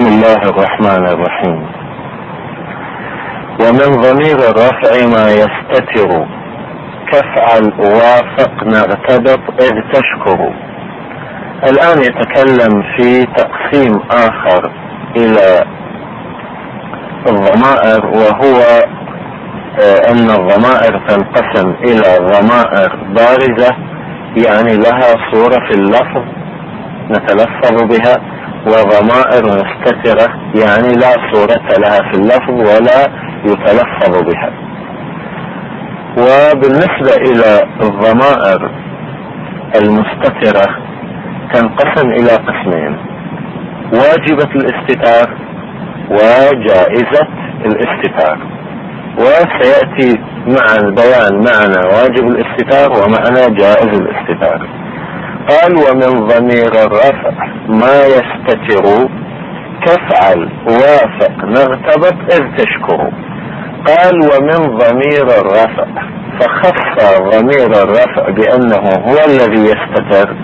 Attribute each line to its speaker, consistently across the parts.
Speaker 1: بسم الله الرحمن الرحيم. ومن ضمير الرفع ما يستتر كافعل وافق نغتبط إذ تشكر. الآن يتكلم في تقسيم آخر إلى الضمائر، وهو أن الضمائر تنقسم إلى ضمائر بارزة يعني لها صورة في اللفظ نتلفظ بها، وضمائر مستترة يعني لا صورة لها في اللفظ ولا يتلفظ بها. وبالنسبة إلى الضمائر المستترة تنقسم إلى قسمين: واجبة الاستتار وجائزة الاستتار. وسيأتي مع البيان معنى واجب الاستتار ومعنى جائز الاستتار. قال: ومن ضمير الرفع ما يستتر كافعل وافق نغتبط إذ تشكر. قال: ومن ضمير الرفع، فخص ضمير الرفع بأنه هو الذي يستتر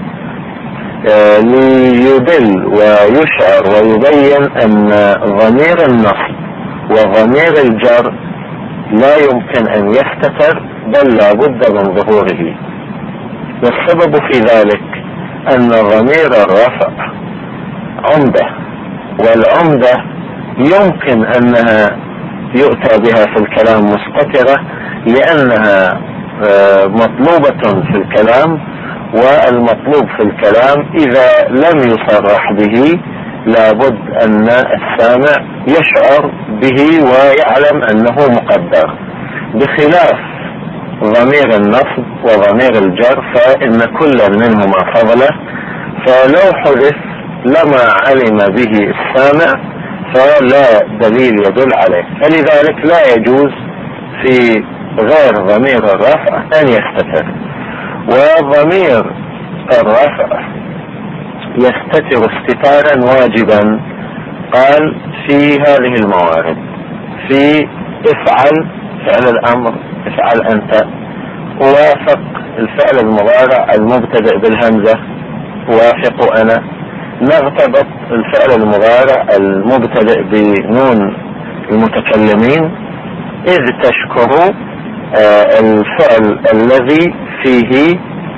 Speaker 1: ليدل ويشعر ويبين أن ضمير النصب وضمير الجر لا يمكن أن يستتر، بل لا بد من ظهوره. والسبب في ذلك أن ضمير الرفع عمدة، والعمدة يمكن أنها يؤتى بها في الكلام مستترة لأنها مطلوبة في الكلام، والمطلوب في الكلام إذا لم يصرح به لابد أن السامع يشعر به ويعلم أنه مقدر، بخلاف ضمير النصب وضمير الجر فإن كل منهما فضله، فلو حدث لما علم به السامع فلا دليل يدل عليه، فلذلك لا يجوز في غير ضمير الرفع أن يستتر. وضمير الرفع يستتر استتارا واجبا. قال: في هذه الموارد: في افعل فعل الأمر، افعل أنت، وافق الفعل المضارع المبتدئ بالهمزة، وافق أنا، نغتبط الفعل المضارع المبتدئ بنون المتكلمين، إذ تشكر الفعل الذي فيه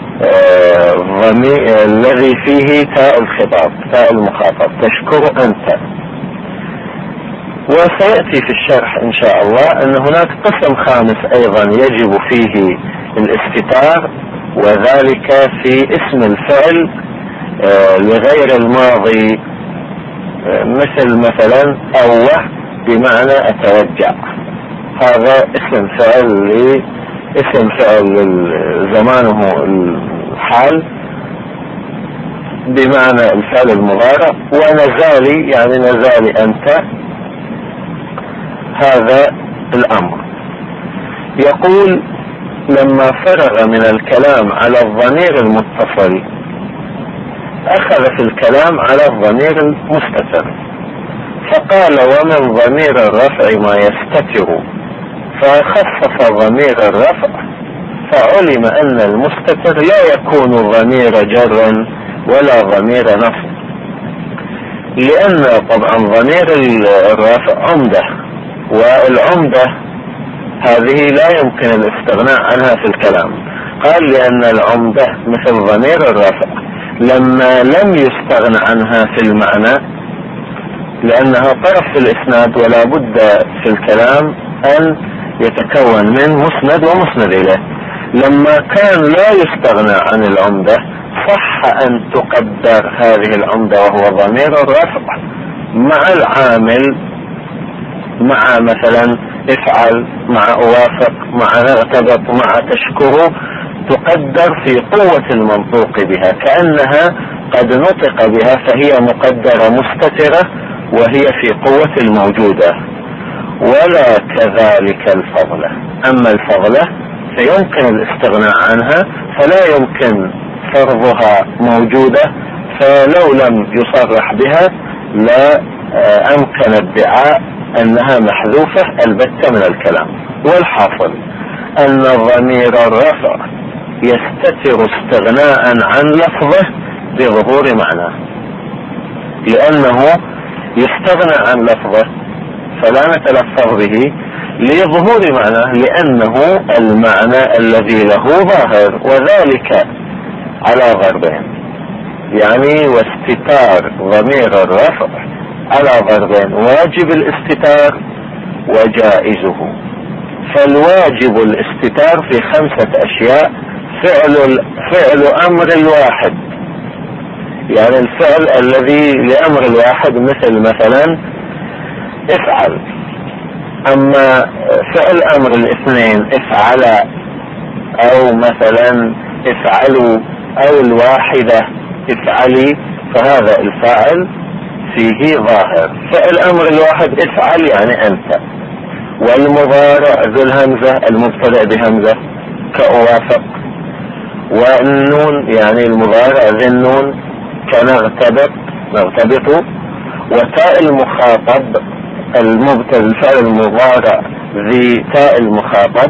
Speaker 1: الذي فيه تاء الخطاب، تاء المخاطب، تشكر أنت. وسيأتي في الشرح إن شاء الله أن هناك قسم خامس أيضا يجب فيه الاستتار، وذلك في اسم الفعل لغير الماضي، مثلا أوه بمعنى أتوجع، هذا اسم فعل زمانه الحال بمعنى الفعل المضارع. ونزالي يعني نزالي أنت، هذا الأمر. يقول: لما فرغ من الكلام على الضمير المتصل أخذ في الكلام على الضمير المستتر، فقال: ومن ضمير الرفع ما يستتر، فخصص ضمير الرفع، فعلم أن المستتر لا يكون ضمير جر ولا ضمير نصب، لأن طبعا ضمير الرفع عمدة، والعمدة هذه لا يمكن الاستغناء عنها في الكلام. قال: لأن العمدة مثل ضمير الرفع لما لم يستغنى عنها في المعنى، لأنها طرف في الإسناد ولا بد في الكلام أن يتكون من مسند ومسند إليه، لما كان لا يستغنى عن العمدة صح أن تقدر هذه العمدة وهو ضمير الرفع مع العامل، مع مثلا افعل، مع اوافق، مع نغتبط، مع تشكر، تقدر في قوة المنطوق بها، كأنها قد نطق بها فهي مقدرة مستترة وهي في قوة الموجودة. ولا كذلك الفضلة، أما الفضلة فيمكن الاستغناء عنها، فلا يمكن فرضها موجودة، فلو لم يصرح بها لا أمكن ادعاء أنها محذوفة البتة من الكلام. والحاصل أن ضمير الرفع يستتر استغناء عن لفظه بظهور معناه، لأنه يستغنى عن لفظه فلا نتلفظ به لظهور معناه، لأنه المعنى الذي له ظاهر، وذلك على ضربين. يعني واستتار ضمير الرفع على ضربين: واجب الاستتار وجائزه. فالواجب الاستتار في 5 أشياء: فعل أمر الواحد، يعني الفعل الذي لأمر الواحد، مثلا افعل. أما فعل أمر الاثنين افعل، أو مثلا افعلوا، أو الواحدة افعلي، فهذا الفاعل فيه ظاهر. فعل أمر الواحد افعل يعني أنت. والمضارع ذو الهمزة المبتدأ بهمزة كأوافق. والنون يعني المضارع ذي النون كنغتبط، نغتبط. وتاء المخاطب المبتدأ الفعل المضارع ذي تاء المخاطب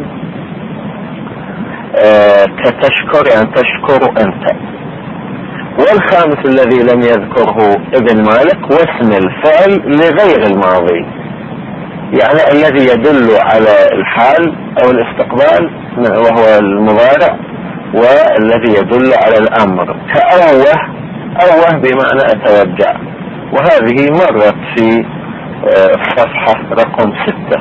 Speaker 1: كتشكر يعني تشكر أنت. والخامس الذي لم يذكره ابن مالك: واسم الفعل لغير الماضي، يعني الذي يدل على الحال أو الاستقبال وهو المضارع، والذي يدل على الأمر كأوه. أوه بمعنى أتوجع، وهذه مرت في الصفحة رقم 6.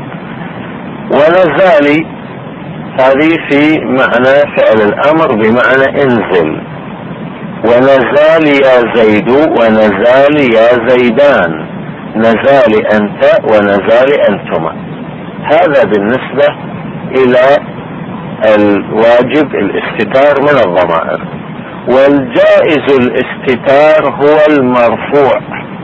Speaker 1: ونزالي هذه في معنى فعل الأمر بمعنى انزل. ونزال يا زيد ونزال يا زيدان، نزال أنت ونزال أنتما. هذا بالنسبة إلى الواجب الاستتار من الضمائر. والجائز الاستتار هو المرفوع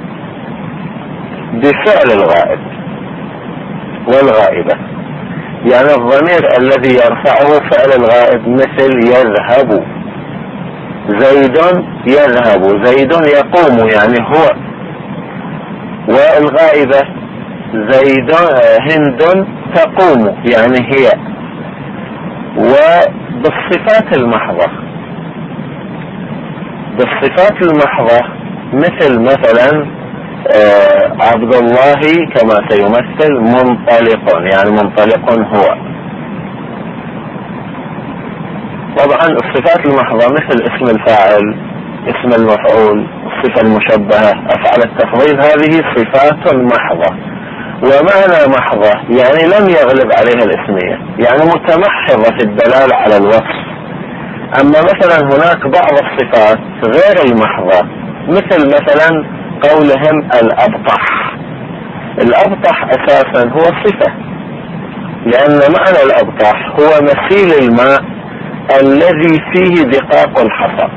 Speaker 1: بفعل الغائب والغائبة، يعني الضمير الذي يرفعه فعل الغائب، مثل يذهب زيد يذهب، زيد يقوم يعني هو. والغائبة زيد هند تقوم يعني هي. وبالصفات المحضة، بالصفات المحضة مثلا عبد الله كما سيمثل منطلق، يعني منطلق هو. طبعا الصفات المحضة مثل اسم الفاعل، اسم المفعول، الصفة المشبهة، أفعال التفضيل، هذه صفات محضة. ومعنى محضة يعني لم يغلب عليها الاسمية، يعني متمحضة في الدلالة على الوصف. أما مثلا هناك بعض الصفات غير المحضة، مثلا قولهم الأبطح. الأبطح أساسا هو صفة، لأن معنى الأبطح هو مثيل الماء الذي فيه دقاق الحصى،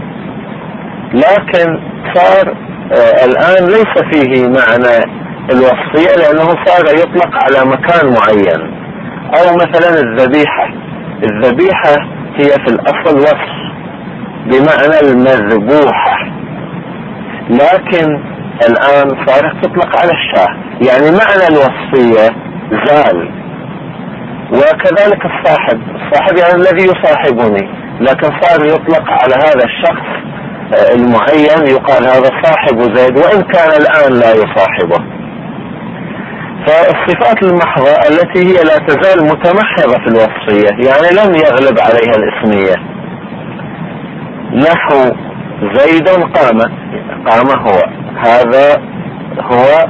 Speaker 1: لكن صار الآن ليس فيه معنى الوصفية، لأنه صار يطلق على مكان معين. أو مثلا الذبيحة، الذبيحة هي في الأصل وصف بمعنى المذبوحة، لكن الآن صارت تطلق على الشاه، يعني معنى الوصفية زال. وكذلك الصاحب يعني الذي يصاحبني، لكن صار يطلق على هذا الشخص المعين، يقال هذا صاحب زيد، وإن كان الآن لا يصاحبه. فالصفات المحضة التي هي لا تزال متمحضة في الوصفية، يعني لم يغلب عليها الاسمية، نحو زيد قام هو، هذا هو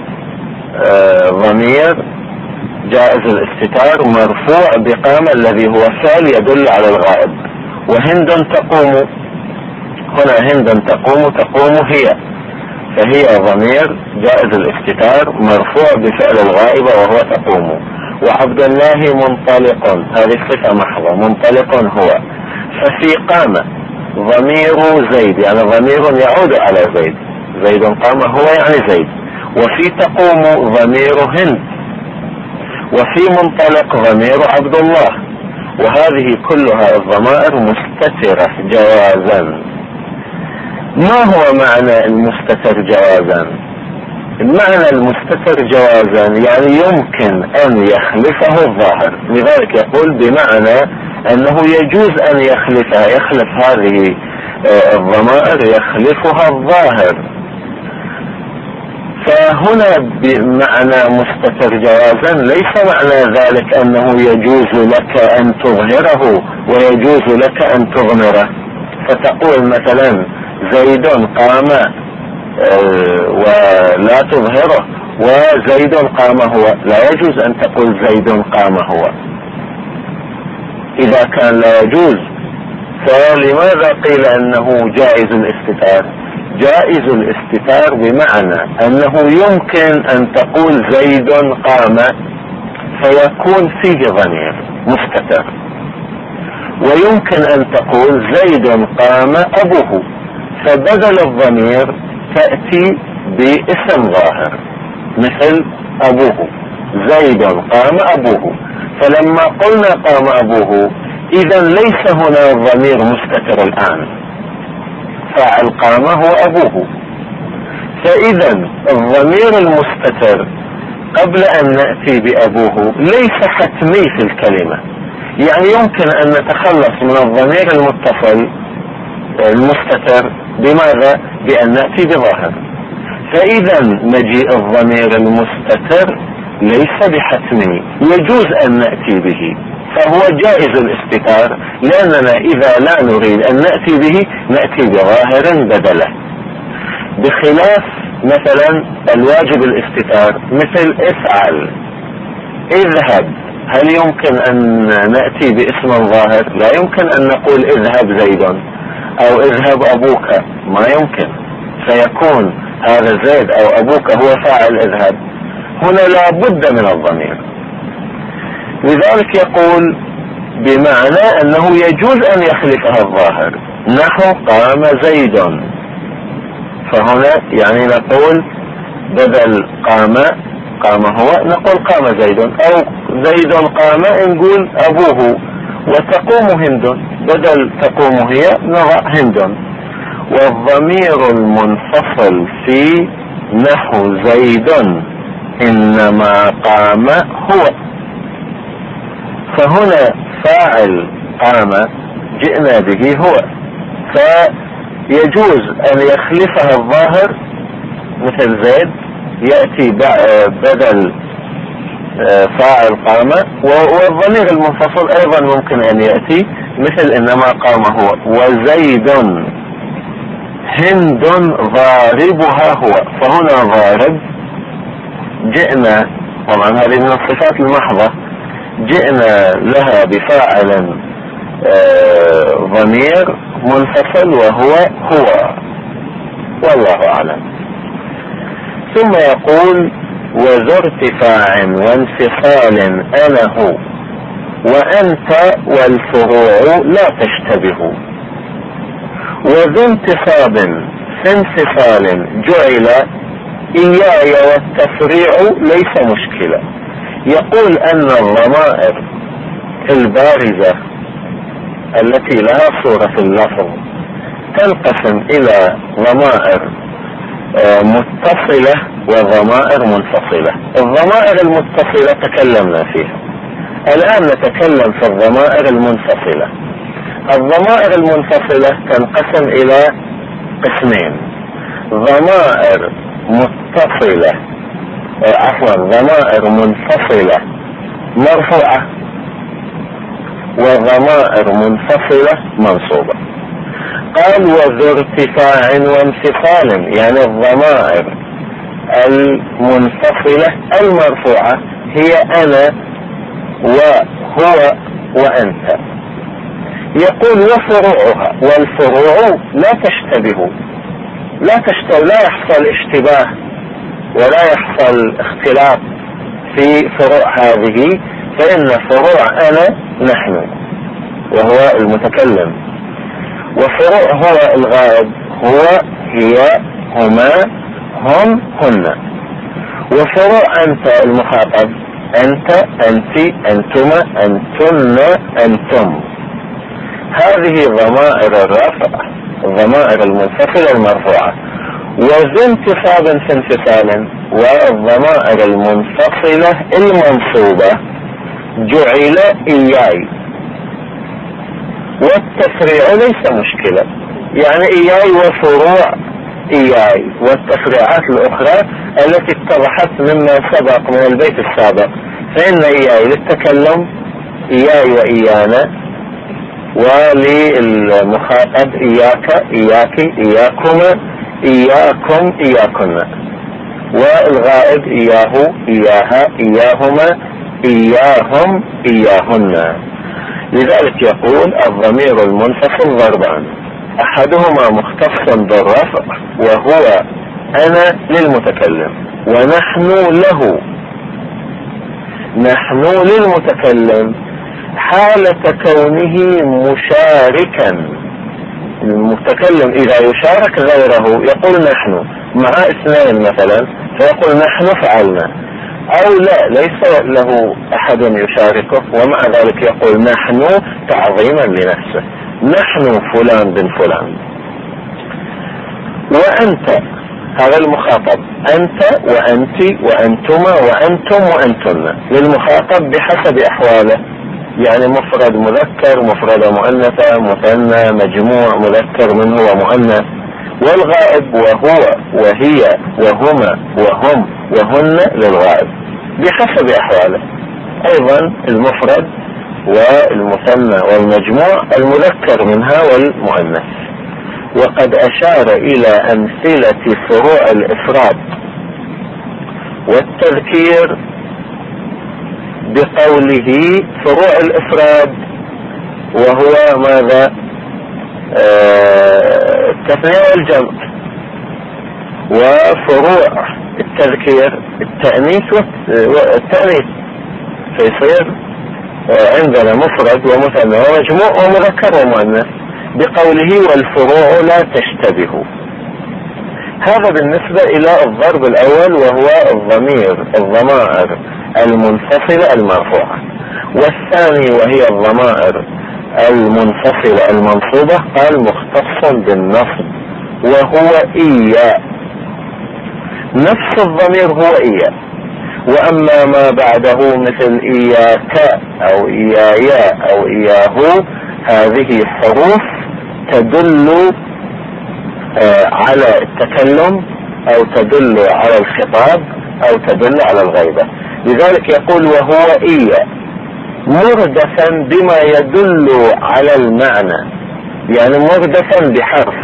Speaker 1: ضمير جائز الاستتار مرفوع بقام الذي هو فعل يدل على الغائب. وهند تقوم، هنا هند تقوم هي، فهي ضمير جائز الاستتار مرفوع بفعل الغائب وهو تقوم. وعبد الله منطلق، هذه صفة محضة، منطلق هو. ففي قام ضمير زيد يعني ضمير يعود على زيد، زيد قام هو يعني زيد. وفي تقوم ضمير هند. وفي منطلق ضمير عبد الله. وهذه كلها الضمائر مستترة جوازا. ما هو معنى المستتر جوازا؟ المعنى المستتر جوازا يعني يمكن أن يخلفه الظاهر، لذلك يقول بمعنى أنه يجوز أن يخلف هذه الضمائر، يخلفها الظاهر. فهنا بمعنى مستتر جوازا ليس معنى ذلك انه يجوز لك ان تظهره ويجوز لك ان تضمره. فتقول مثلا زيد قام ولا تظهره، وزيد قام هو، لا يجوز ان تقول زيد قام هو. اذا كان لا يجوز فلماذا قيل انه جائز الاستتار؟ جائز الاستتار بمعنى انه يمكن ان تقول زيد قام فيكون فيه ضمير مستتر، ويمكن ان تقول زيد قام ابوه فبدل الضمير تأتي باسم ظاهر مثل ابوه، زيد قام ابوه. فلما قلنا قام ابوه اذا ليس هنا الضمير مستتر الان، فاعل قام هو ابوه. فاذا الضمير المستتر قبل ان نأتي بابوه ليس حتمي في الكلمة، يعني يمكن ان نتخلص من الضمير المتصل المستتر بماذا؟ بان نأتي بظاهر. فاذا مجيء الضمير المستتر ليس بحتمي، يجوز ان نأتي به، فهو جائز الاستتار، لاننا اذا لا نريد ان نأتي به نأتي بظاهر بدله. بخلاف مثلا الواجب الاستتار مثل افعل، اذهب، هل يمكن ان نأتي باسم ظاهر؟ لا يمكن ان نقول اذهب زيد او اذهب ابوك، ما يمكن، فيكون هذا زيد او ابوك هو فاعل اذهب، هنا لا بد من الضمير. لذلك يقول بمعنى انه يجوز ان يخلفها الظاهر، نحو قام زيد، فهنا يعني نقول بدل قام هو نقول قام زيد، او زيد قام نقول ابوه، وتقوم هند، بدل تقوم هي نضع هند. والضمير المنفصل في نحو زيد انما قام هو، فهنا فاعل قام جئنا به هو، فيجوز ان يخلفها الظاهر مثل زيد يأتي بدل فاعل قام، والضمير المنفصل ايضا ممكن ان يأتي مثل انما قام هو، وزيد هند ضاربها هو، فهنا ضارب جئنا، طبعا هذه من الصفات المحضة، جئنا لها بفاعل ضمير منفصل وهو هو، والله اعلم. ثم يقول وذو ارتفاع وانفصال انا هو وانت والفروع لا تشتبه، وذو انتصاب في انفصال جعل إياي والتفريع ليس مشكلة. يقول أن الضمائر البارزة التي لها صورة في اللفظ تنقسم إلى ضمائر متصلة وضمائر منفصلة. الضمائر المتصلة تكلمنا فيها، الآن نتكلم في الضمائر المنفصلة. الضمائر المنفصلة تنقسم إلى قسمين: ضمائر متصلة ضمائر منفصلة مرفوعة، وضمائر منفصلة منصوبة. قال وذو ارتفاع وانفصال، يعني الضمائر المنفصلة المرفوعة هي أنا وهو وأنت. يقول وفروعها، والفروع لا تشتبه، لا يحصل اشتباه ولا يحصل اختلاف في فروع هذه، فإن فروع أنا نحن وهو المتكلم، وفروع هو الغائب هو هي هما هم هن، وفروع أنت المخاطب أنت أنت أنتما أنتن أنتم. هذه ضمائر الرفع، الضمائر المنفصلة المرفوعة. وذو انتصاب في انفصال، والضمائر المنفصلة المنصوبة جعل إياي، والتفريع ليس مشكلة، يعني إياي وفروع إياي والتفريعات الأخرى التي اتضحت مما سبق من البيت السابق. فإن إياي للتكلم، إياي وإيانا، وللمخاطب إياك إياك إياكما إياكم إياكن، والغائب إياه إياها إياهما إياهم إياهن. لذلك يقول الضمير المنفصل ضربان، أحدهما مختص بالرفع وهو أنا للمتكلم، ونحن له. نحن للمتكلم حالة كونه مشاركا. المتكلم إذا يشارك غيره يقول نحن، مع اثنين مثلا فيقول نحن فعلنا، أو لا ليس له أحد يشاركه ومع ذلك يقول نحن تعظيما لنفسه، نحن فلان بن فلان. وأنت هذا المخاطب، أنت وأنت وأنتما وأنتم وأنتن للمخاطب بحسب أحواله، يعني مفرد مذكر، مفرد مؤنثة، مثنى، مجموع، مذكر منه ومؤنث. والغائب وهو وهي وهما وهم وهن للغائب بحسب أحواله. أيضا المفرد والمثنى والمجموع، المذكر منها والمؤنث. وقد أشار إلى أمثلة فروع الإفراد والتذكير بقوله فروع الإفراد وهو ماذا؟ التثنية والجمع. وفروع التذكير التأنيث والتأنيث، فيصير عندنا مفرد ومثنى ومجموع ومذكر ومؤنث بقوله والفروع لا تشتبه. هذا بالنسبة إلى الضرب الأول وهو الضمائر المنفصلة المرفوعة. والثاني وهي الضمائر المنفصلة المنصوبة، قال مختص بالنصب وهو إيا. نفس الضمير هو إيا، وأما ما بعده مثل إياك أو إيايا أو إياه، هذه حروف تدل على التكلم أو تدل على الخطاب أو تدل على الغيبة. لذلك يقول وهو إيا مردفا بما يدل على المعنى، يعني مردفا بحرف.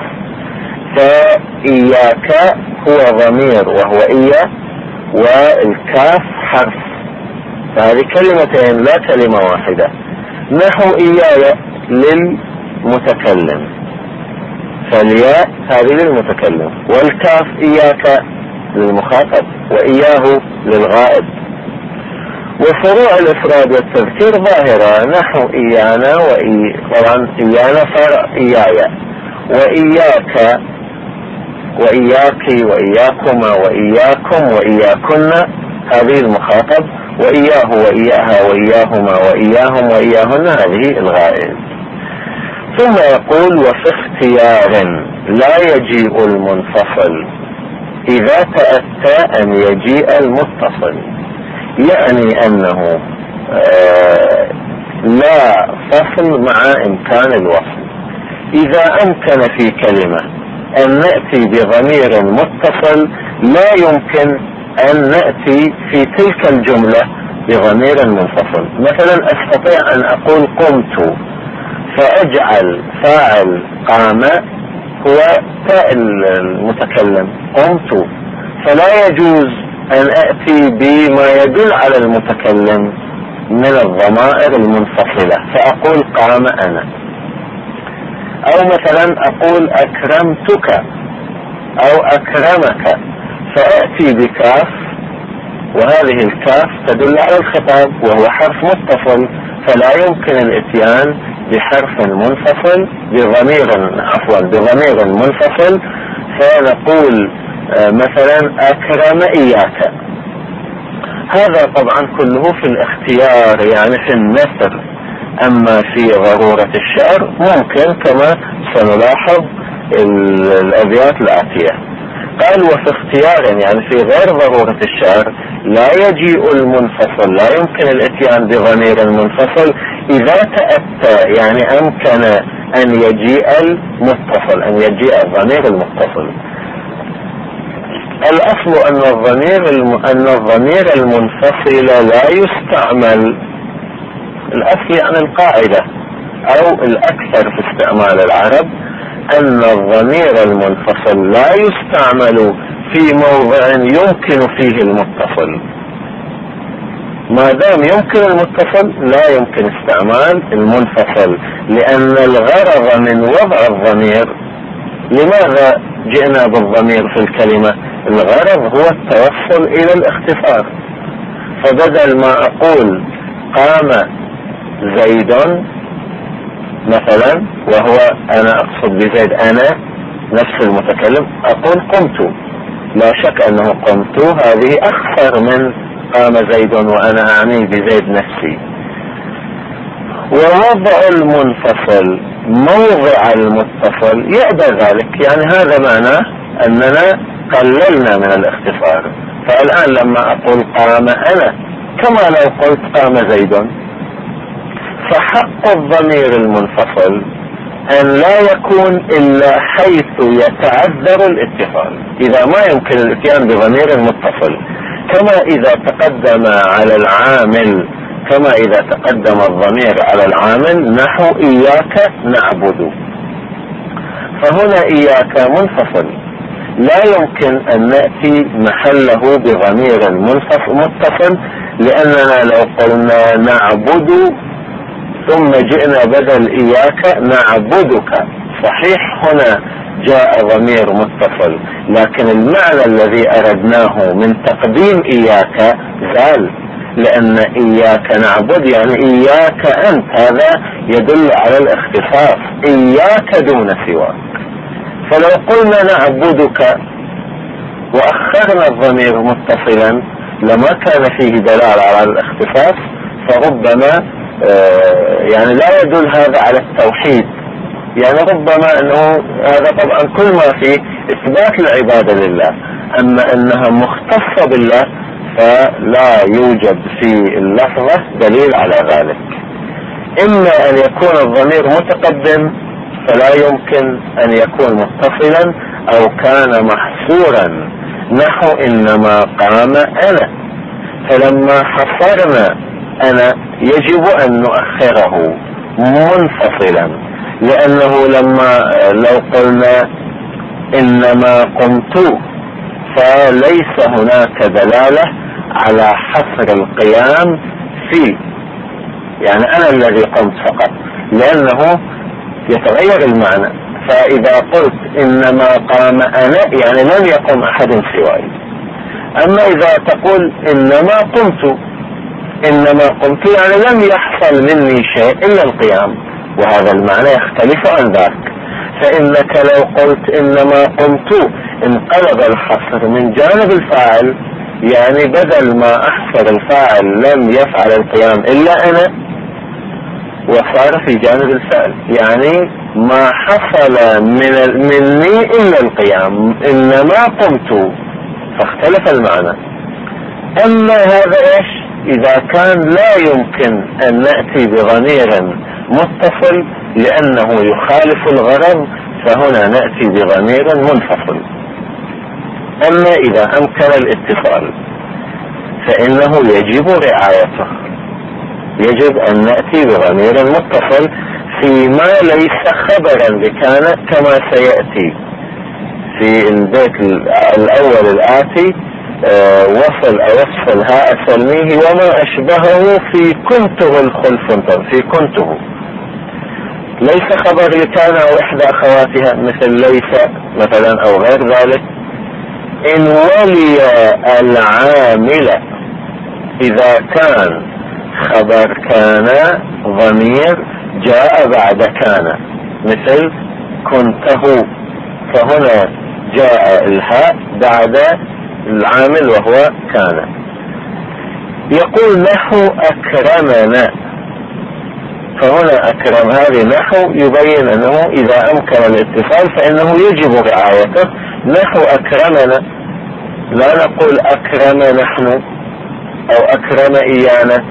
Speaker 1: فإياك هو ضمير وهو إيا، والكاف حرف، فهذه كلمتين لا كلمة واحدة. نحو إياي للمتكلم، فالياء هذه للمتكلم، والكاف إياك للمخاطب، وإياه للغائب. وفروع الإفراد والتذكير ظاهرة، نحو إيانا طبعا إيانا فرع إيايا، وإياك وإياك وإياكما وإياكم وإياكن هذه المخاطب، وإياه وإياها وإياهما وإياهم وإياهن هذه الغائب. ثم يقول وفي اختيار لا يجيء المنفصل إذا تأتى أن يجيء المتصل، يعني أنه لا فصل مع إمكان الوصل. إذا أمكن في كلمة أن نأتي بضمير متصل، لا يمكن أن نأتي في تلك الجملة بضمير منفصل. مثلا أستطيع أن أقول قمت، فأجعل فاعل قام هو تاء المتكلم قمت، فلا يجوز أن أأتي بما يدل على المتكلم من الضمائر المنفصلة فأقول قام أنا. أو مثلا أقول أكرمتك أو أكرمك، فأتي بكاف، وهذه الكاف تدل على الخطاب وهو حرف متصل، فلا يمكن الاتيان بحرف منفصل بضمير منفصل. فنقول مثلا أكرم إياك. هذا طبعا كله في الاختيار، يعني في النثر. أما في ضرورة الشعر ممكن كما سنلاحظ الأبيات الآتية. قال وفي اختيار، يعني في غير ضرورة الشعر لا يجيء المنفصل، لا يمكن الاتيان بضمير المنفصل إذا تأتى، يعني أمكن أن يجيء المتصل، أن يجيء الضمير المتصل. الأصل أن الضمير المنفصل لا يستعمل. الأصل يعني القاعدة أو الأكثر في استعمال العرب أن الضمير المنفصل لا يستعمل في موضع يمكن فيه المتصل. ما دام يمكن المتصل لا يمكن استعمال المنفصل، لأن الغرض من وضع الضمير، لماذا جئنا بالضمير في الكلمة؟ الغرض هو التوصل إلى الاختصار. فبدل ما أقول قام زيد مثلا، وهو أنا أقصد بزيد أنا نفس المتكلم، أقول قمت. لا شك أنه قمت هذه أخطر من قام زيد وأنا أعني بزيد نفسي. ووضع المنفصل موضع المتصل يأبى ذلك، يعني هذا معناه أننا قللنا من الاختصار. فالآن لما أقول قام أنا كما لو قلت قام زيد. فحق الضمير المنفصل أن لا يكون إلا حيث يتعذر الاتصال، إذا ما يمكن الاتيان بضمير متصل، كما إذا تقدم على العامل، كما إذا تقدم الضمير على العامل نحو إياك نعبد. فهنا إياك منفصل، لا يمكن أن نأتي محله بضمير متصل، لأننا لو قلنا نعبد ثم جئنا بدل إياك نعبدك، صحيح هنا جاء ضمير متصل، لكن المعنى الذي أردناه من تقديم إياك زال، لأن إياك نعبد يعني إياك أنت، هذا يدل على الاختصاص، إياك دون سواك. فلو قلنا نعبدك وأخرنا الضمير متصلا لما كان فيه دلالة على الاختصاص، فربما يعني لا يدل هذا على التوحيد، يعني ربما أنه هذا طبعا كل ما فيه إثبات العبادة لله، أما أنها مختصة بالله فلا يوجد في اللفظة دليل على ذلك. إما أن يكون الضمير متقدم فلا يمكن أن يكون متصلا، أو كان محصورا نحو إنما قام أنا، فلما حصرنا أنا يجب أن نؤخره منفصلا، لأنه لو قلنا إنما قمت فليس هناك دلالة على حصر القيام فيه، يعني أنا الذي قمت فقط، لأنه يتغير المعنى. فإذا قلت إنما قام أنا يعني لم يقم أحد سواي. أما إذا تقول إنما قمت يعني لم يحصل مني شيء إلا القيام، وهذا المعنى يختلف عن ذاك. فإنك لو قلت إنما قمت انقلب الحصر من جانب الفاعل، يعني بدل ما أحصر الفاعل لم يفعل القيام إلا أنا، وصار في جانب الفعل، يعني ما حصل مني إلا القيام، إنما قمت، فاختلف المعنى. أما هذا إيش؟ إذا كان لا يمكن أن نأتي بضمير متصل لأنه يخالف الغرض، فهنا نأتي بضمير منفصل. أما إذا أمكن الاتصال فإنه يجب رعايته، يجب أن نأتي بضمير متصل فيما ليس خبرا بكان، كما سيأتي في البيت الأول الآتي. وصل هاء سلميه وما أشبهه في كنته الخلف، في كنته ليس خبر لكان أو إحدى أخواتها مثل ليس مثلا أو غير ذلك. إن ولي العامل إذا كان خبر كان ضمير جاء بعد كان، مثل كنته، فهنا جاء الهاء بعد العامل وهو كان. يقول نحو أكرمنا، فهنا أكرم هذه نحو يبين أنه إذا أمكن الاتصال فإنه يجب رعايته. نحو أكرمنا، لا نقول أكرم نحن أو أكرم إيانا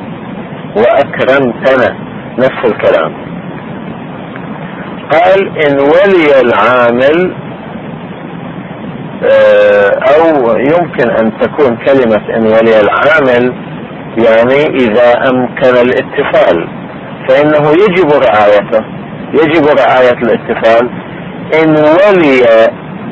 Speaker 1: وأكرمتنا، نفس الكلام. قال إن ولي العامل او يمكن ان تكون كلمة ان ولي العامل يعني اذا امكن الاتصال فانه يجب رعايته، يجب رعاية الاتصال ان ولي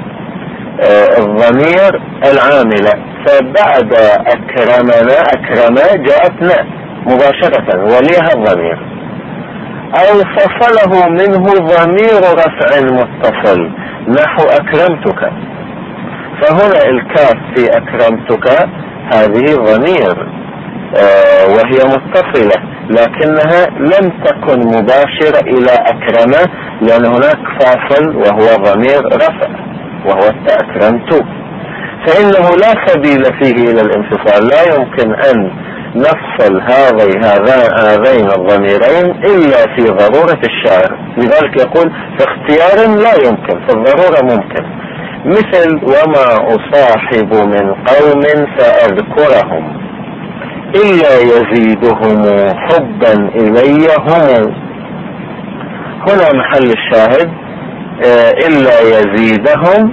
Speaker 1: الضمير العاملة، فبعد اكرمنا اكرم جاءتنا مباشرة وليها الضمير، او فصله منه ضمير رفع متصل نحو اكرمتك، فهنا الكاف في اكرمتك هذه ضمير وهي متصلة لكنها لم تكن مباشرة الى اكرمة، لان هناك فاصل وهو ضمير رفع وهو اكرمت، فانه لا سبيل فيه الى الانفصال، لا يمكن ان نفصل هذين الضميرين الا في ضرورة الشاعر، لذلك يقول في اختيار لا يمكن، في الضرورة ممكن، مثل وما اصاحب من قوم فاذكرهم الا يزيدهم حبا الي هم، هنا محل الشاهد الا يزيدهم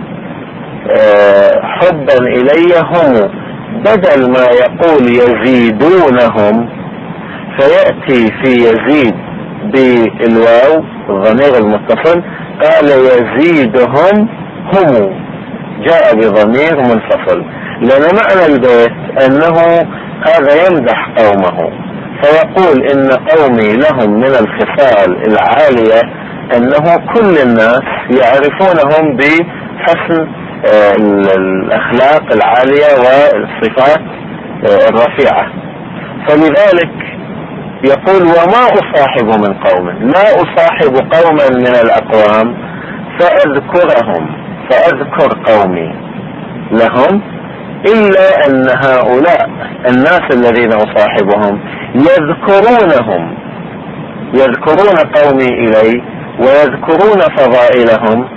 Speaker 1: حبا الي هم، بدل ما يقول يزيدونهم فيأتي في يزيد بالواو الضمير المتصل قال يزيدهم هم، جاء بضمير منفصل، لأن معنى البيت أنه هذا يمدح قومه، فيقول إن قومي لهم من الخصال العالية أنه كل الناس يعرفونهم بحسن الأخلاق العالية والصفات الرفيعة، فلذلك يقول وما أصاحب من قوم، لا أصاحب قوما من الأقوام فأذكر قومي لهم، إلا أن هؤلاء الناس الذين أصاحبهم يذكرون قومي إلي ويذكرون فضائلهم،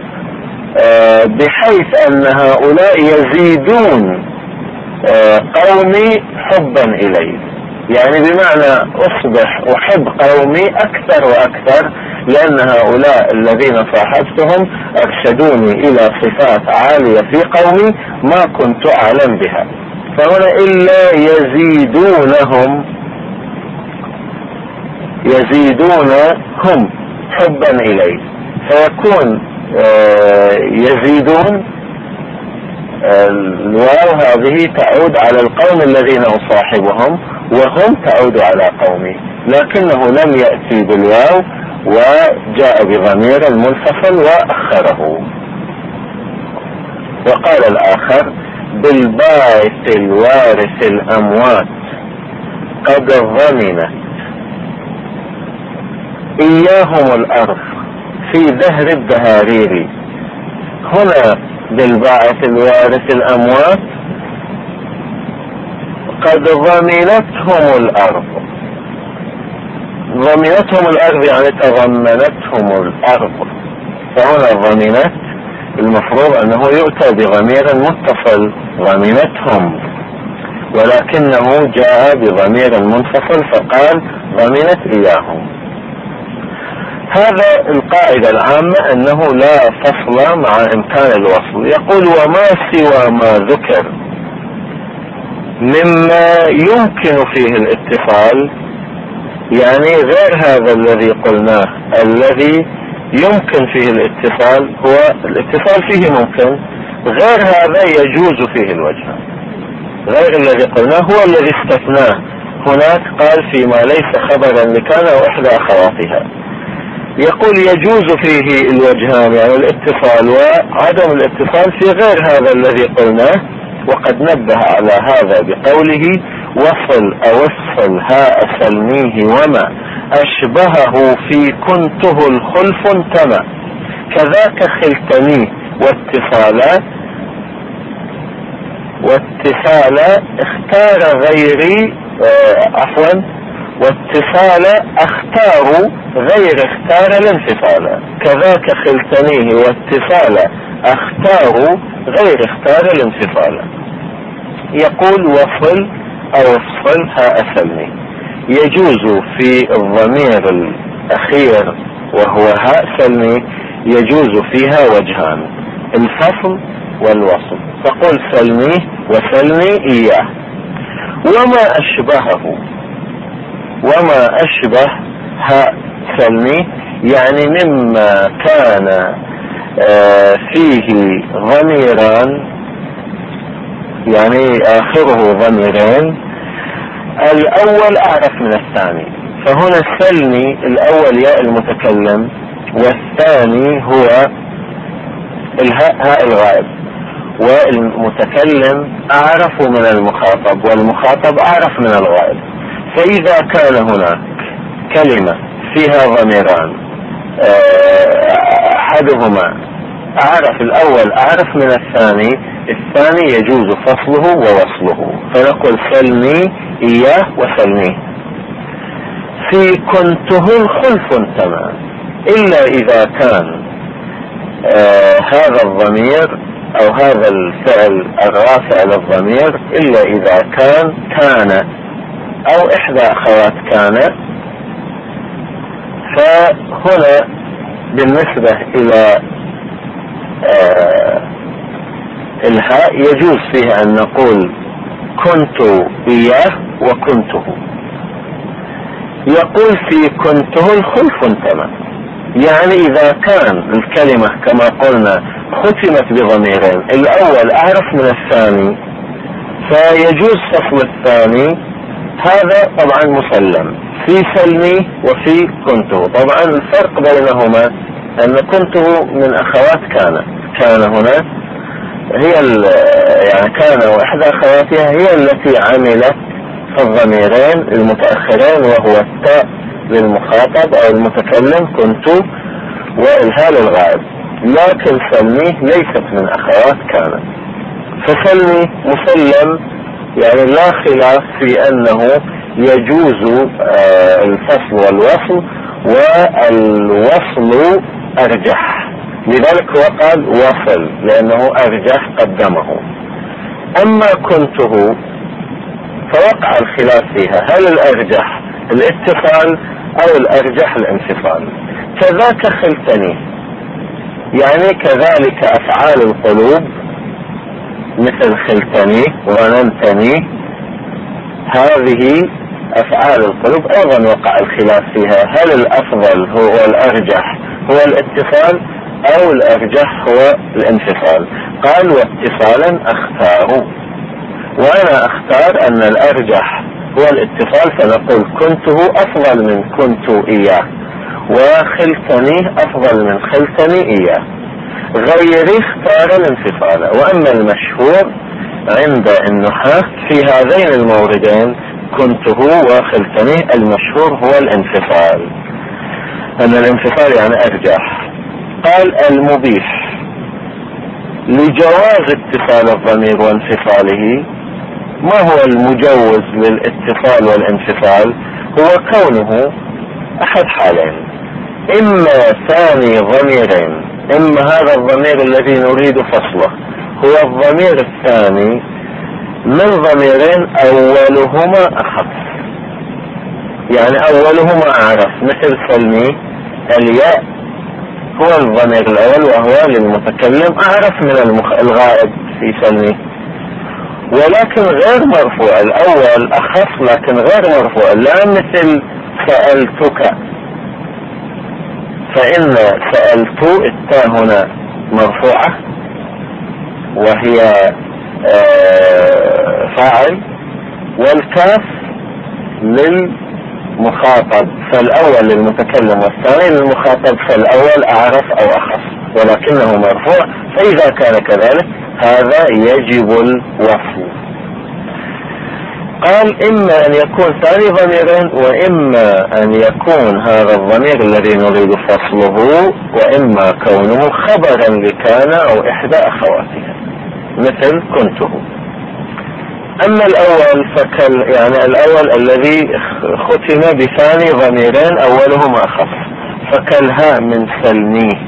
Speaker 1: بحيث أن هؤلاء يزيدون قومي حبا إلي، يعني بمعنى أصبح أحب قومي أكثر وأكثر، لأن هؤلاء الذين صاحبتهم أرشدوني إلى صفات عالية في قومي ما كنت أعلم بها، فهنا إلا يزيدونهم حبا إلي، فيكون يزيدون الواو هذه تعود على القوم الذين أصاحبهم، وهم تعود على قومي، لكنه لم يأتي بالواو وجاء بضمير منفصل وأخره. وقال الآخر بالباعث الوارث الأموات قد ضمنت إياهم الأرض في دهر الدهارير، هنا بالباعث الوارث الأموات قد ضمنتهم الأرض، ضمنتهم الأرض يعني تضمنتهم الأرض، فهنا ضمنت المفروض أنه يؤتى بضمير متصل ضمنتهم، ولكنه جاء بضمير منفصل فقال ضمنت إياهم. هذا القاعدة العامة أنه لا فصل مع إمكان الوصل. يقول وما سوى ما ذكر مما يمكن فيه الاتصال، يعني غير هذا الذي قلناه الذي يمكن فيه الاتصال، هو الاتصال فيه ممكن، غير هذا يجوز فيه الوجه، غير الذي قلناه هو الذي استثناه هناك، قال فيما ليس خبرا لكان وإحدى أخواتها، يقول يجوز فيه الوجهان، يعني الاتصال وعدم الاتصال في غير هذا الذي قلناه، وقد نبه على هذا بقوله وصل أو افصل هاء سلميه وما أشبهه في كنته الخلف انتمى، كذاك خلتنيه واتصال اختار غيري واتصال اختار غير اختار الانفصال، كذاك خلتنيه واتصال اختار غير اختار الانفصال. يقول وصل او افصل هاء سلمي، يجوز في الضمير الاخير وهو هاء سلمي يجوز فيها وجهان، الفصل والوصل. تقول سلنيه وسلني إياه. وما أشبهه، وما أشبه سلني يعني مما كان فيه ضميران، يعني آخره ضميرين، الأول أعرف من الثاني. فهنا سلني الأول ياء المتكلم، والثاني هو هاء الغائب، والمتكلم أعرف من المخاطب، والمخاطب أعرف من الغائب. فإذا كان هناك كلمة فيها ضميران، أحدهما أعرف الأول أعرف من الثاني، الثاني يجوز فصله ووصله، فنقول سلني إياه وسلني. في كنته الخلف تمام، إلا إذا كان هذا الضمير أو هذا الفعل الرافع للضمير، إلا إذا كان أو إحدى أخوات كان. فهنا بالنسبة إلى الهاء يجوز فيها أن نقول كنت إياه وكنته. يقول في كنته الخلف تمام، يعني إذا كان الكلمة كما قلنا ختمت بضميرين، الأول أعرف من الثاني فيجوز فصل الثاني، هذا طبعا مسلم في سلمي وفي كنته. طبعا الفرق بينهما أن كنته من أخوات كان هنا هي يعني كان وإحدى أخواتها هي التي عملت في الضميرين المتأخرين، وهو التاء للمخاطب أو المتكلم كنت، والهاء للغائب. لكن سلمي ليست من أخوات كان، فسلمي مسلم، يعني لا خلاف في أنه يجوز الفصل والوصل، والوصل أرجح، لذلك هو قال وصل لأنه أرجح قدمه. أما كنته فوقع الخلاف فيها، هل الأرجح الاتصال أو الأرجح الانفصال؟ كذاك خلتني، يعني كذلك أفعال القلوب مثل خلتني ظننتني، هذه أفعال القلوب أيضا وقع الخلاف فيها، هل الأفضل هو الأرجح هو الاتصال أو الأرجح هو الانفصال؟ قال واتصالا أختار، وأنا أختار أن الأرجح هو الاتصال، فنقول كنته أفضل من كنت إياه، وخلتني أفضل من خلتني إياه. غيري اختار الانفصال. وأما المشهور عند النحاة في هذين الموردين كنته وخلتني، المشهور هو الانفصال، أن الانفصال يعني أرجح. قال المبيح لجواز اتصال الضمير وانفصاله. ما هو المجوز للاتصال والانفصال؟ هو كونه أحد حالين، إما ثاني ضميرين، إما هذا الضمير الذي نريد فصله هو الضمير الثاني من ضميرين أولهما أخف، يعني أولهما أعرف، مثل سلمي الياء هو الضمير الأول وهو للمتكلم أعرف من الغائب في سلمي، ولكن غير مرفوع. الأول أخف لكن غير مرفوع، لا مثل سألتك، فإن سألت التاء هنا مرفوعة وهي فاعل، والكاف للمخاطب، فالأول للمتكلم والثاني للمخاطب، فالأول أعرف أو أخف ولكنه مرفوع. فإذا كان كذلك هذا يجب الوصل. قال إما أن يكون ثاني ضميرين، وإما أن يكون هذا الضمير الذي نريد فصله، وإما كونه خبرا لكان أو إحدى أخواتها مثل كنته. أما الأول يعني الأول الذي ختم بثاني ضميرين أولهما أخف، فكالهاء من سلميه،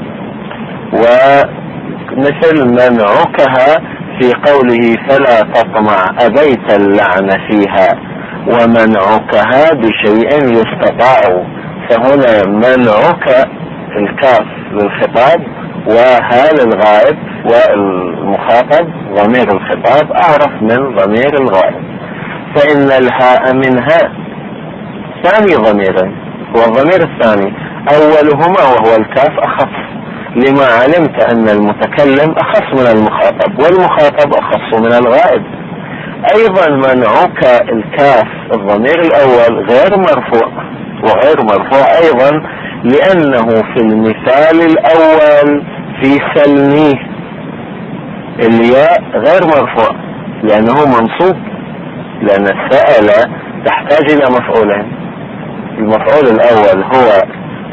Speaker 1: ومثل منعكها في قوله فلا تطمع أبيت اللعن فيها، ومنعكها بشيء يستطاع. فهنا منعك الكاف للخطاب وها للغائب، والمخاطب ضمير الخطاب أعرف من ضمير الغائب، فإن الهاء منها ثاني ضميرين، والضمير الثاني أولهما وهو الكاف أخص، لما علمت أن المتكلم أخص من المخاطب والمخاطب أخص من الغائب. أيضا منعك الكاف الضمير الأول غير مرفوع، وغير مرفوع أيضا لأنه في المثال الأول في سلميه الياء غير مرفوع لأنه منصوب، لأن السائل تحتاج إلى مفعولين، المفعول الأول هو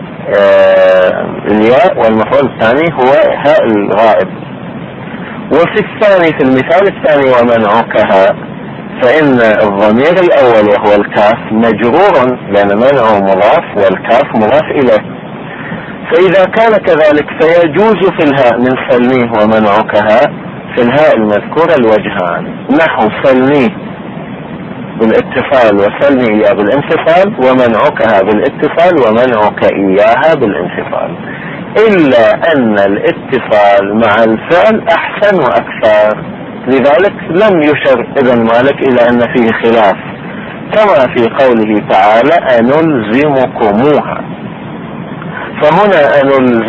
Speaker 1: الياء، والمفعول الثاني هو هاء الغائب. وفي الثاني في المثال الثاني ومنعكها فإن الضمير الأول وهو الكاف مجرور لأن منعه مضاف والكاف مضاف إليه، فإذا كان كذلك فيجوز في الهاء من سلميه ومنعكها في الهاء المذكورة الوجهان، نحو سلميه بالاتصال وسلمي إياه بالانفصال، ومنعكها بالاتصال ومنعك إياها بالانفصال، إلا أن الاتصال مع الفعل أحسن وأكثر، لذلك لم يشر ابن مالك إلى أن فيه خلاف، كما في قوله تعالى أنلزمكموها، فهنا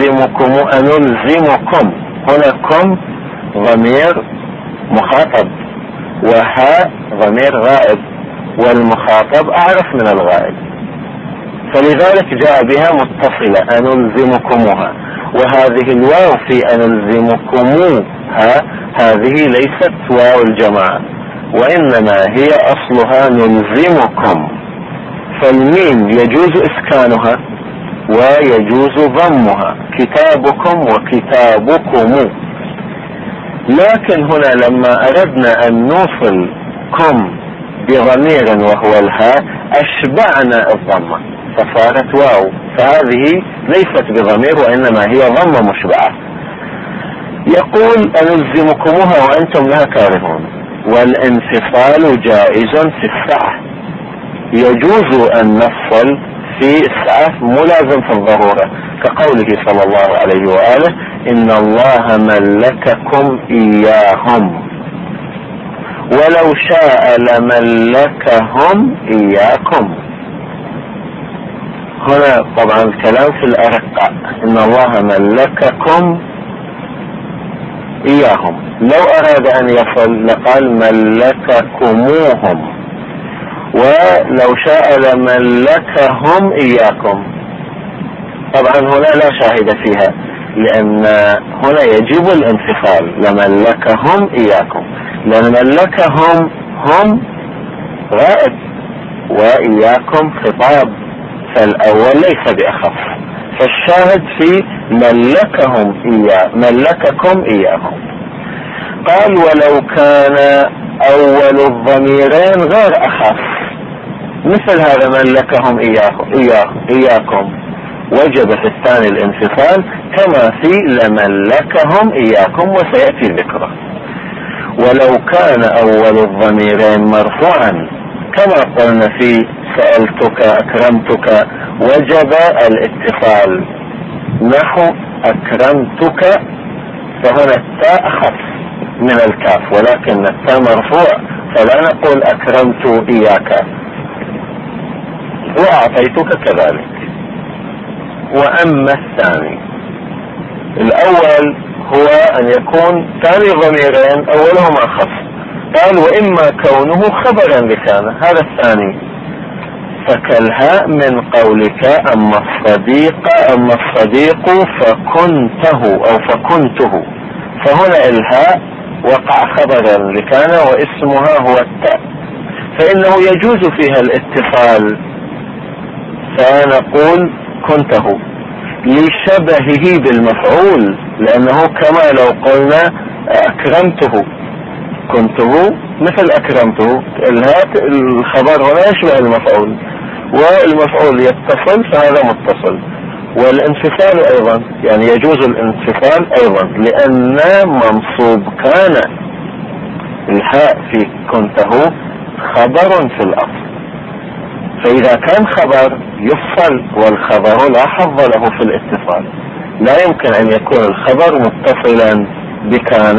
Speaker 1: أنلزمكم هنا كم ضمير مخاطب وهاء ضمير غائب، والمخاطب أعرف من الغائب، فلذلك جاء بها متصلة أنلزمكموها. وهذه الواو في أنلزمكموها هذه ليست واو الجماعة، وإنما هي أصلها نلزمكم، فالميم يجوز إسكانها ويجوز ضمها، كتابكم وكتابكم، لكن هنا لما أردنا أن نوصل كم بضمير وهو الهاء أشبعنا الضمة فصارت واو، فهذه ليست بضمير وإنما هي ضمة مشبعة. يقول أنلزمكموها وأنتم لها كارهون، والانفصال جائز في السعة، يجوز أن نفصل في السعة ملازم في الضرورة، كقوله صلى الله عليه وآله إن الله ملككم إياهم ولو شاء لملكهم إياكم. هنا طبعا الكلام في الأرقاء، إن الله ملككم إياهم، لو أراد أن يصل لقال ملككموهم، ولو شاء لملكهم إياكم. طبعا هنا لا شاهد فيها، لأن هنا يجب الانفصال لملكهم إياكم، لأن ملكهم هم غائب وإياكم خطاب، فالأول ليس بأخف، فالشاهد في ملككم إياهم. قال ولو كان أول الضميرين غير أخف، مثل هذا ملكهم إياكم وجب في الثاني الانفصال كما في لملكهم إياكم وسيأتي ذكره. ولو كان أول الضميرين مرفوعا كما قلنا في سألتك أكرمتك وجب الاتصال، نحو أكرمتك، فهنا التاء أخف من الكاف ولكن التاء مرفوع، فلا نقول أكرمت إياك، وأعطيتك كذلك. وأما الثاني الأول هو أن يكون ثاني ضميرين أولهما أخف، قال وإما كونه خبرا لكان، هذا الثاني، فكالهاء من قولك أما الصديق فكنته أو فكنته، فهنا الهاء وقع خبرا لكان واسمها هو التاء، فإنه يجوز فيها الاتصال، فنقول كنته لشبهه بالمفعول، لأنه كما لو قلنا أكرمته كنته مثل أكرمته، الخبر هنا يشبه المفعول، والمفعول يتصل فهذا متصل، والانفصال أيضا يعني يجوز الانفصال أيضا، لأن منصوب كان الهاء في كنته خبر في الأصل، فإذا كان خبر يفصل، والخبر لا حظ له في الاتصال، لا يمكن أن يكون الخبر متصلا بكان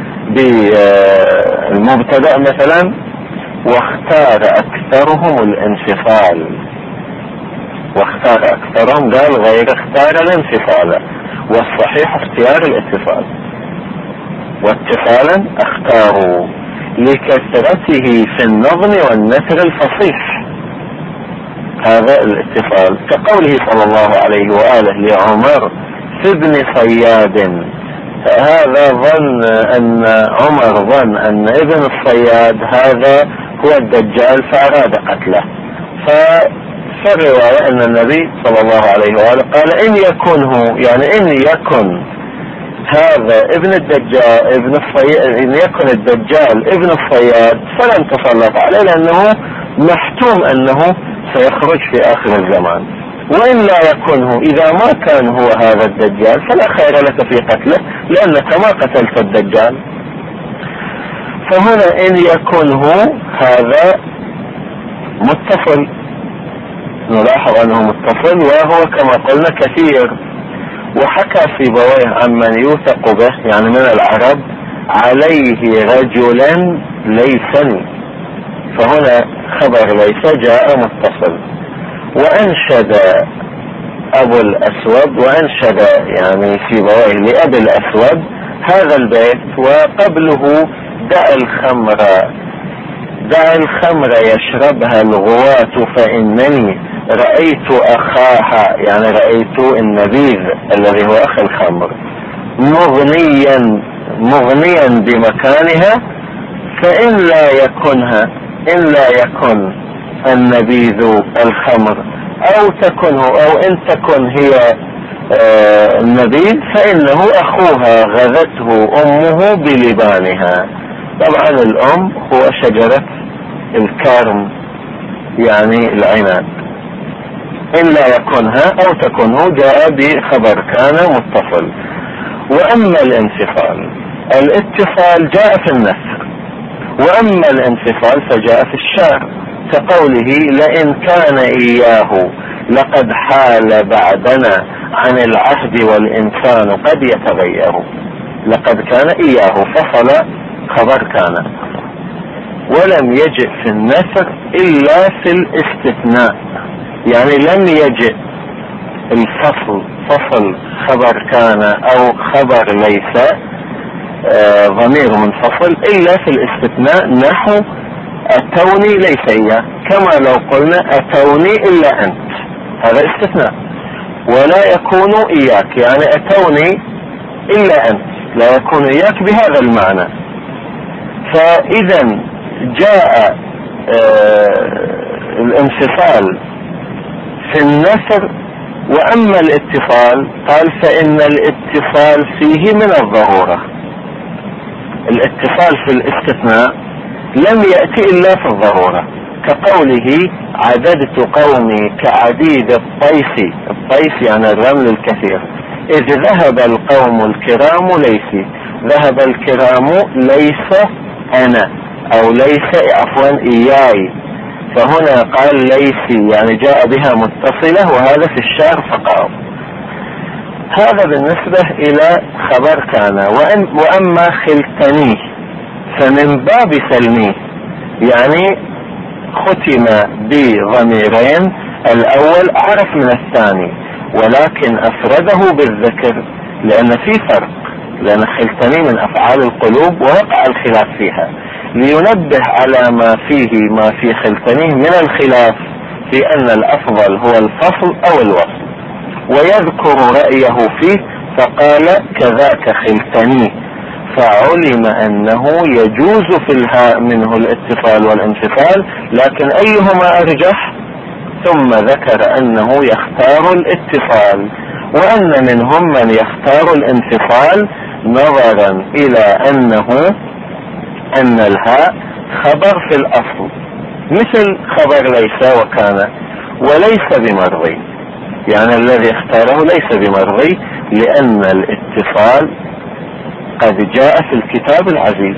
Speaker 1: بالمبتدأ مثلا، واختار أكثرهم الانفصال، واختار أكثرهم قال غير اختار الانفصال، والصحيح اختيار الاتصال، واتصالا اختاروا لكثرته في النظم والنثر الفصيح. هذا الاتصال كقوله صلى الله عليه وآله لعمر في ابن صياد، هذا ظن أن عمر ظن أن ابن الصياد هذا هو الدجال فأراد قتله، ففي الرواية أن النبي صلى الله عليه وآله قال إن يكن هو، يعني إن يكن هذا ابن الدجال ابن الصياد، إن يكن الدجال ابن الصياد فلن تسلط عليه، لأنه محتوم أنه سيخرج في آخر الزمان، وإن لا يكنه إذا ما كان هو هذا الدجال فلا خير لك في قتله لأنك ما قتلت الدجال. فهنا إن يكنه هذا متصل، نلاحظ أنه متصل، وهو كما قلنا كثير. وحكى سيبويه عمن يوثق به يعني من العرب عليه رجلا ليسا، فهنا خبر ليس جاء متصل. وأنشد أبو الأسود، وأنشد يعني سيبويه لأبي الأسود هذا البيت وقبله دع الخمر يشربها الغواة فإنني رأيت أخاها، يعني رأيت النبيذ الذي هو أخ الخمر مغنيا بمكانها، فإن لا يكن النبيذ الخمر أو إن تكن هي النبيذ فإنه أخوها غذته أمه بلبانها. طبعا الأم هو شجرة الكرم يعني العنب. إن لا يكنها أو تكنه جاء بخبر كان متصل. وأما الاتصال جاء في النثر، وأما الانفصال فجاء في الشعر كقوله لئن كان إياه لقد حال بعدنا عن العهد والإنسان قد يتغير. لقد كان إياه فصل خبر كان، ولم يجئ في النثر إلا في الاستثناء، يعني لم يجئ فصل خبر كان أو خبر ليس ضمير منفصل إلا في الاستثناء، نحو أتوني ليس إياه، كما لو قلنا أتوني إلا أنت، هذا استثناء. ولا يكون إياك يعني أتوني إلا أنت، لا يكون إياك بهذا المعنى. فإذا جاء الانفصال في النثر. وأما الاتصال قال فإن الاتصال فيه من الضرورة. الاتصال في الاستثناء لم يأتي إلا في الضرورة، كقوله عددت قومي كعديد الطيس يعني الرمل الكثير، إذ ذهب القوم الكرام ليسي، ذهب الكرام ليس أنا أو ليس عفوا إياي، فهنا قال ليسي يعني جاء بها متصلة، وهذا في الشعر فقط. هذا بالنسبة إلى خبر كان. وأما خلتني فمن باب سلمي، يعني ختم بضميرين، الأول أعرف من الثاني ولكن أفرده بالذكر لأن في فرق، لأن خلتني من أفعال القلوب ووقع الخلاف فيها، لينبه على ما في خلتني من الخلاف في أن الأفضل هو الفصل أو الوصل، ويذكر رأيه فيه فقال كذاك خلتني، فعلم أنه يجوز في الهاء منه الاتصال والانفصال، لكن أيهما أرجح؟ ثم ذكر أنه يختار الاتصال، وأن منهم من يختار الانفصال نظرا إلى أن الهاء خبر في الأصل مثل خبر ليس وكان، وليس بمرضي، يعني الذي اختاره ليس بمرضي، لأن الاتصال قد جاء في الكتاب العزيز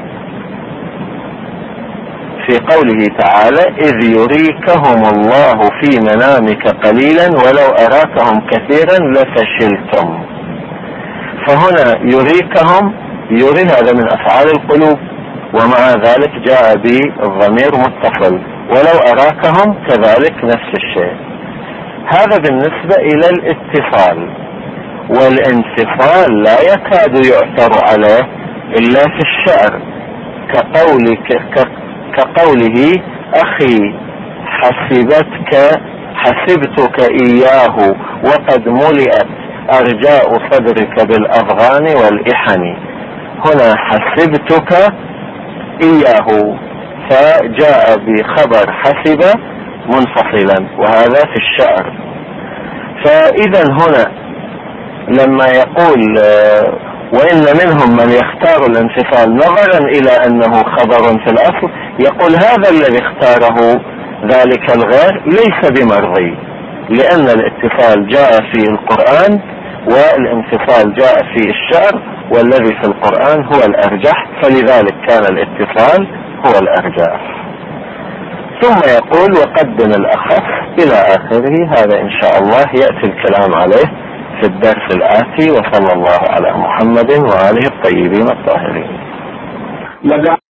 Speaker 1: في قوله تعالى إذ يريكهم الله في منامك قليلا ولو أراكهم كثيرا لفشلتم. فهنا يريكهم يري هذا من أفعال القلوب، ومع ذلك جاء بالضمير متصل. ولو أراكهم كذلك نفس الشيء. هذا بالنسبة إلى الاتصال. والانفصال لا يكاد يعثر عليه إلا في الشعر، كقوله أخي حسبتك إياه وقد ملئت أرجاء صدرك بالأضغان والإحن. هنا حسبتك إياه، فجاء بخبر حسب منفصلا، وهذا في الشعر. فإذا هنا لما يقول وإن منهم من يختار الانفصال نظرا إلى أنه خبر في الأصل، يقول هذا الذي اختاره ذلك الغير ليس بمرضي، لأن الاتصال جاء في القرآن والانفصال جاء في الشعر، والذي في القرآن هو الأرجح، فلذلك كان الاتصال هو الأرجح. ثم يقول وقدم الأخف إلى آخره. هذا إن شاء الله يأتي الكلام عليه في الدرس الآتي، وصلى الله على محمد وآله الطيبين الطاهرين.